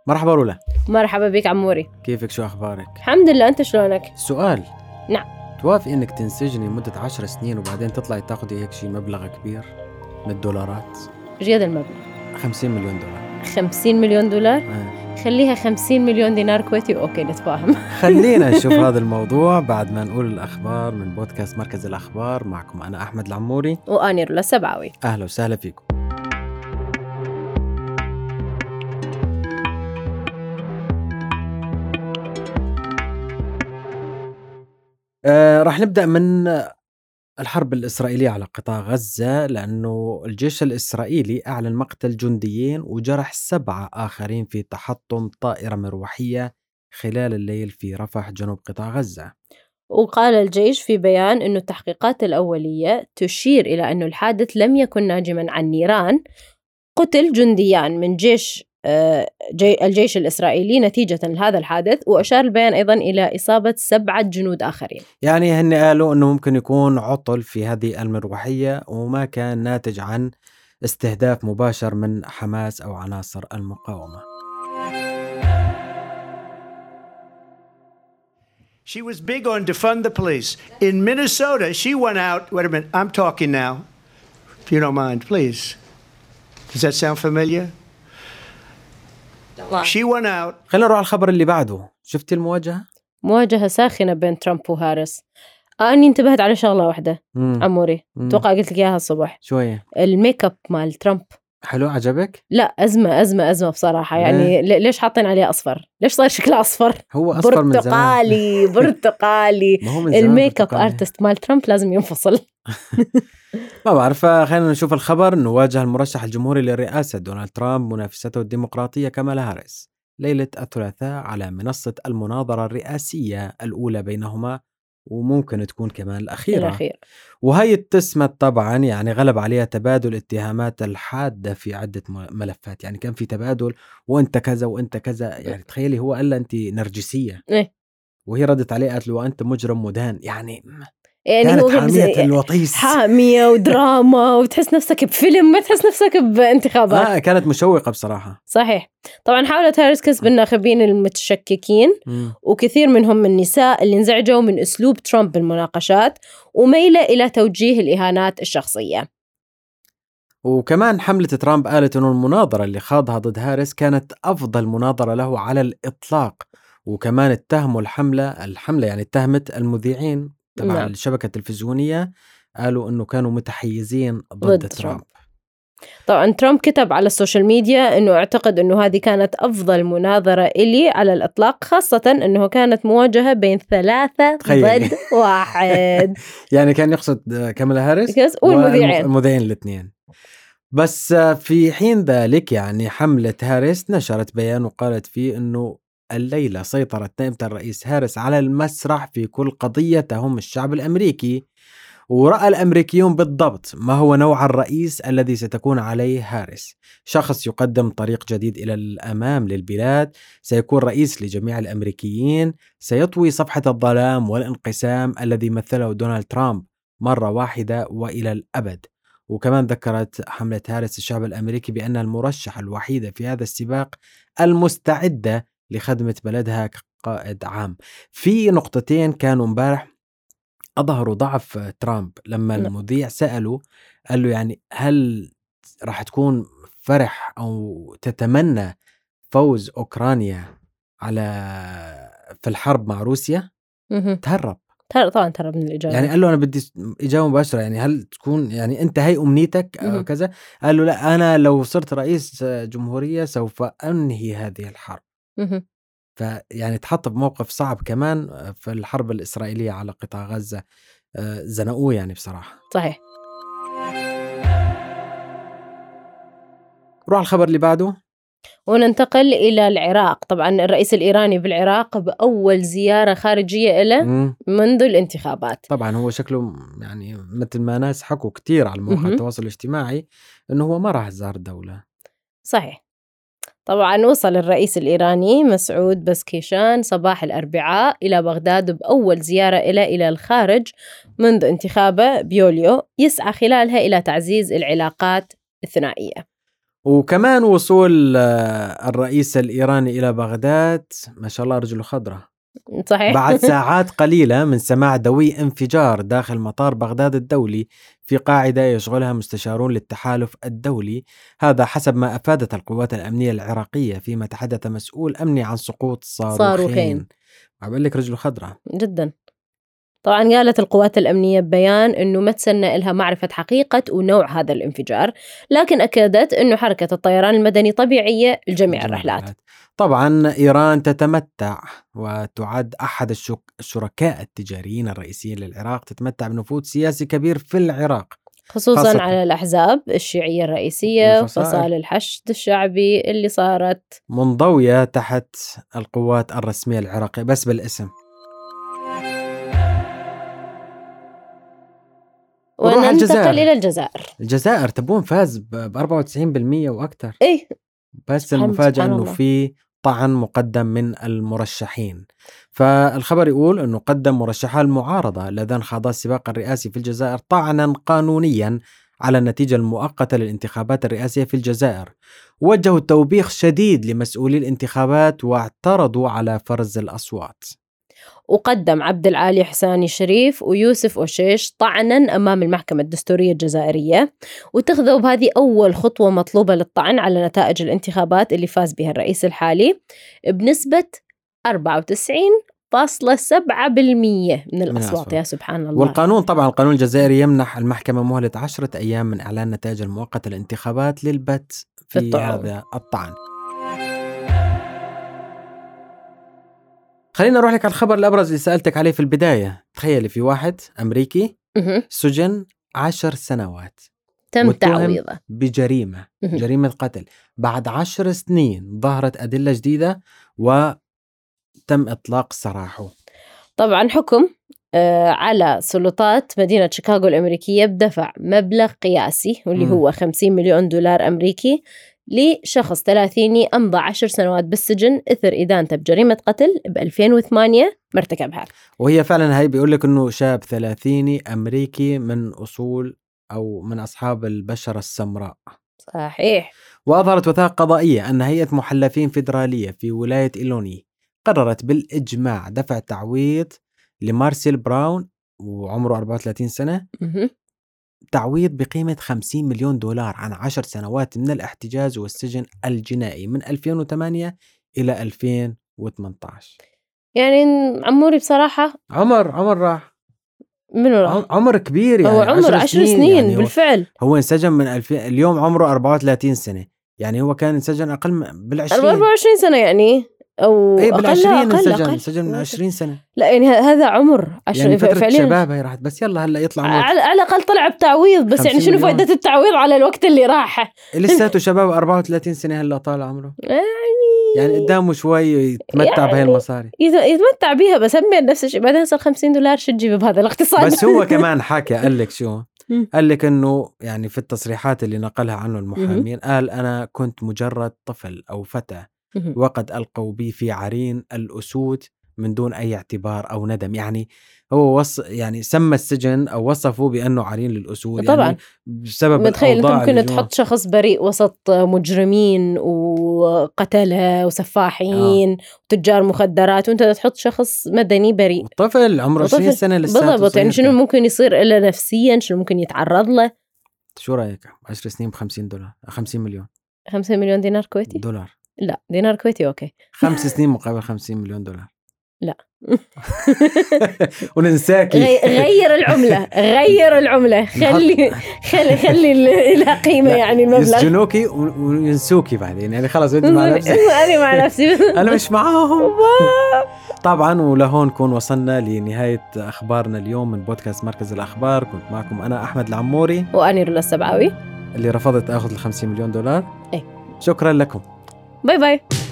مرحبا رولا. مرحبا بك عموري. كيفك؟ شو أخبارك؟ الحمد لله، أنت شلونك؟ سؤال. نعم. توافق إنك تنسجني مدة 10 سنين وبعدين تطلعي تاخدي هيك شي مبلغ كبير من الدولارات؟ إيش قد المبلغ؟ 50 مليون دولار. 50 مليون دولار؟ خليها 50 مليون دينار كويتي وأوكي نتفاهم. خلينا نشوف هذا الموضوع بعد ما نقول الأخبار من بودكاست مركز الأخبار. معكم أنا أحمد العموري وأنا رولا السبعاوي. أهلا وسهلا فيكم. راح نبدأ من الحرب الإسرائيلية على قطاع غزة، لأنه الجيش الإسرائيلي أعلن مقتل جنديين وجرح 7 آخرين في تحطم طائرة مروحية خلال الليل في رفح جنوب قطاع غزة. وقال الجيش في بيان أنه التحقيقات الأولية تشير إلى أنه الحادث لم يكن ناجما عن نيران. قتل جنديان من الجيش الإسرائيلي نتيجة لهذا الحادث، وأشار البيان أيضا إلى إصابة 7 جنود آخرين. يعني هن قالوا أنه ممكن يكون عطل في هذه المروحية وما كان ناتج عن استهداف مباشر من حماس أو عناصر المقاومة. She was big on defund the police. In Minnesota, she went out. Wait a minute, I'm talking now. If you don't mind, please. Does that sound familiar? She went out. خلينا نروح على الخبر اللي بعده. شفتي المواجهة؟ مواجهة ساخنة بين ترامب وهاريس. أني انتبهت على شغلة واحدة عموري، توقع قلت لك إياها الصبح. شوية. الميك اب مال ترامب حلو، عجبك؟ لا، أزمة بصراحة. يعني ليش حاطين عليه أصفر؟ ليش صار شكله أصفر؟ هو أصفر من زمان. برتقالي. الميك اب ارتست مال ترامب لازم ينفصل. ما بعرف. خلينا نشوف الخبر. إنه واجه المرشح الجمهوري للرئاسة دونالد ترامب منافسته الديمقراطية كامالا هاريس ليلة الثلاثاء على منصة المناظرة الرئاسية الأولى بينهما، وممكن تكون كمان الأخيرة. وهي اتسمت طبعا، يعني غلب عليها تبادل اتهامات الحادة في عدة ملفات. يعني كان في تبادل وانت كذا وانت كذا. يعني تخيلي هو قال انت نرجسية وهي ردت عليه قالت له وانت مجرم مدان. يعني كانت هو حامية الوطيس، حامية ودراما، وتحس نفسك بفيلم ما تحس نفسك بانتخابات. كانت مشوقة بصراحة. صحيح. طبعا حاولت هاريس كسب الناخبين المتشككين، وكثير منهم من النساء اللي انزعجوا من أسلوب ترامب بالمناقشات وميلة إلى توجيه الإهانات الشخصية. وكمان حملة ترامب قالت أنه المناظرة اللي خاضها ضد هاريس كانت أفضل مناظرة له على الإطلاق. وكمان اتهموا الحملة يعني اتهمت المذيعين تبع الشبكة التلفزيونية، قالوا أنه كانوا متحيزين ضد ترامب. طبعا ترامب كتب على السوشيال ميديا أنه اعتقد أنه هذه كانت أفضل مناظرة إلي على الإطلاق، خاصة أنه كانت مواجهة بين 3 ضد 1. يعني كان يقصد كامالا هاريس والمذيعين الاثنين. بس في حين ذلك يعني حملة هاريس نشرت بيان وقالت فيه أنه الليلة سيطرت نائبة الرئيس هاريس على المسرح في كل قضية تهم الشعب الأمريكي، ورأى الأمريكيون بالضبط ما هو نوع الرئيس الذي ستكون عليه هاريس. شخص يقدم طريق جديد إلى الأمام للبلاد، سيكون رئيس لجميع الأمريكيين، سيطوي صفحة الظلام والانقسام الذي مثله دونالد ترامب مرة واحدة وإلى الأبد. وكمان ذكرت حملة هاريس الشعب الأمريكي بأن المرشح الوحيدة في هذا السباق المستعدة لخدمة بلدها كقائد عام. في نقطتين كانوا امبارح أظهروا ضعف ترامب لما المذيع سأله، قال له يعني هل راح تكون فرح أو تتمنى فوز أوكرانيا في الحرب مع روسيا؟ طبعا تهرب من الإجابة. يعني قال له أنا بدي إجابة مباشرة، يعني هل تكون يعني أنت هاي أمنيتك أو كذا؟ قال له لا، أنا لو صرت رئيس جمهورية سوف أنهي هذه الحرب. فيعني تحط بموقف صعب كمان في الحرب الإسرائيلية على قطاع غزة. زنقوه يعني بصراحة. صحيح. روح الخبر اللي بعده وننتقل إلى العراق. طبعا الرئيس الإيراني بالعراق بأول زيارة خارجية له منذ الانتخابات. طبعا هو شكله يعني مثل ما ناس حكوا كتير على مواقع التواصل الاجتماعي إنه هو ما راح يزار الدولة. صحيح. طبعا وصل الرئيس الإيراني مسعود بزكيشان صباح الأربعاء إلى بغداد بأول زيارة إلى الخارج منذ انتخابه بيوليو، يسعى خلالها إلى تعزيز العلاقات الثنائية. وكمان وصول الرئيس الإيراني إلى بغداد، ما شاء الله رجله خضرة، صحيح. بعد ساعات قليلة من سماع دوي انفجار داخل مطار بغداد الدولي في قاعدة يشغلها مستشارون للتحالف الدولي، هذا حسب ما أفادت القوات الأمنية العراقية فيما تحدث مسؤول أمني عن سقوط صاروخين. أقول لك رجله خضرة جدا. طبعا قالت القوات الأمنية ببيان أنه ما تسنى إلها معرفة حقيقة ونوع هذا الانفجار، لكن أكدت أنه حركة الطيران المدني طبيعية لجميع الرحلات. طبعا إيران تتمتع وتعد أحد الشركاء التجاريين الرئيسيين للعراق، تتمتع بنفوذ سياسي كبير في العراق، خصوصا على الأحزاب الشيعية الرئيسية وفصائل الحشد الشعبي اللي صارت منضوية تحت القوات الرسمية العراقية بس بالاسم. وننتقل إلى الجزائر. الجزائر تبون فاز ب 94% وأكثر. إيه بس المفاجأة أنه في طعن مقدم من المرشحين. فالخبر يقول أنه قدم مرشحا المعارضة اللذان خاضا السباق الرئاسي في الجزائر طعنا قانونيا على النتيجة المؤقتة للانتخابات الرئاسية في الجزائر، وجهوا توبيخ شديد لمسؤولي الانتخابات واعترضوا على فرز الأصوات. وقدم عبد العالي حساني شريف ويوسف أوشيش طعنا أمام المحكمة الدستورية الجزائرية، وتخذوا بهذه أول خطوة مطلوبة للطعن على نتائج الانتخابات اللي فاز بها الرئيس الحالي بنسبة 94.7% من الأصوات. يا سبحان الله. والقانون طبعا القانون الجزائري يمنح المحكمة مهلة 10 أيام من إعلان نتائج المؤقتة للانتخابات للبت في هذا الطعن. خلينا نروح لك على الخبر الأبرز اللي سألتك عليه في البداية. تخيلي في واحد أمريكي سجن 10 سنوات تم تعويضه بجريمة جريمة قتل. بعد 10 سنين ظهرت أدلة جديدة وتم إطلاق سراحه. طبعا حكم على سلطات مدينة شيكاغو الأمريكية بدفع مبلغ قياسي واللي هو 50 مليون دولار أمريكي لشخص 30 أمضى 10 سنوات بالسجن إثر إدانته بجريمة قتل ب2008 مرتكبها. وهي فعلا هاي بيقول لك إنه شاب 30 أمريكي من أصول أو من أصحاب البشرة السمراء. صحيح. وأظهرت وثائق قضائية أن هيئة محلفين فيدرالية في ولاية إيلوني قررت بالإجماع دفع تعويض لمارسيل براون وعمره 34 سنة تعويض بقيمة 50 مليون دولار عن 10 سنوات من الاحتجاز والسجن الجنائي من 2008 إلى 2018. يعني عموري بصراحة عمر راح. منو راح؟ عمر كبير يعني. هو عمر 10 سنين يعني بالفعل. هو انسجن من اليوم عمره 34 سنة، يعني هو كان انسجن أقل بالعشرين. 24 سنة يعني أو إيه أقل انسجن من 20 سنة. لا يعني هذا عمر 10 يعني فترة شباب هي راحت، بس يلا هلا يطلع على الأقل طلع بتعويض، بس يعني شنو فائدة التعويض على الوقت اللي راح؟ لساته شباب 34 سنة هلا طالع عمره، يعني قدامه شوي يتمتع بهاي المصاري، يتمتع بيها، بس هم نفس الشيء. بعدين هسه 50 دولار شو تجيب بهذا الاقتصاد؟ بس هو كمان حكى قال لك شو قال لك انه يعني في التصريحات اللي نقلها عنه المحامين قال انا كنت مجرد طفل او فتى وقد ألقوا بي في عرين الأسود من دون أي اعتبار أو ندم. يعني هو يعني سمى السجن أو وصفه بأنه عرين للأسود. طبعا يعني بسبب متخيل أنت ممكن تحط شخص بريء وسط مجرمين وقتلة وسفاحين وتجار مخدرات، وأنت تحط شخص مدني بريء طفل عمره 20 سنة لسه. بالضبط. يعني شنو ممكن يصير إلا نفسيا، شنو ممكن يتعرض له. شو رأيك 10 سنين ب50 دولار 50 مليون 50 مليون دينار كويتي دولار؟ لا دينار كويتي أوكي. 5 سنين مقابل 50 مليون دولار. لا وننساكي. غير العملة خلي لها قيمة. يعني المبلغ يسجنوكي وينسوكي بعدين، يعني خلاص انت مع نفسك. أنا مع نفسي أنا مش معاهم طبعا. ولهون نكون وصلنا لنهاية أخبارنا اليوم من بودكاست مركز الأخبار. كنت معكم أنا أحمد العموري وأني رولا السبعاوي اللي رفضت أخذ 50 مليون دولار. إيه. شكرا لكم. باي باي.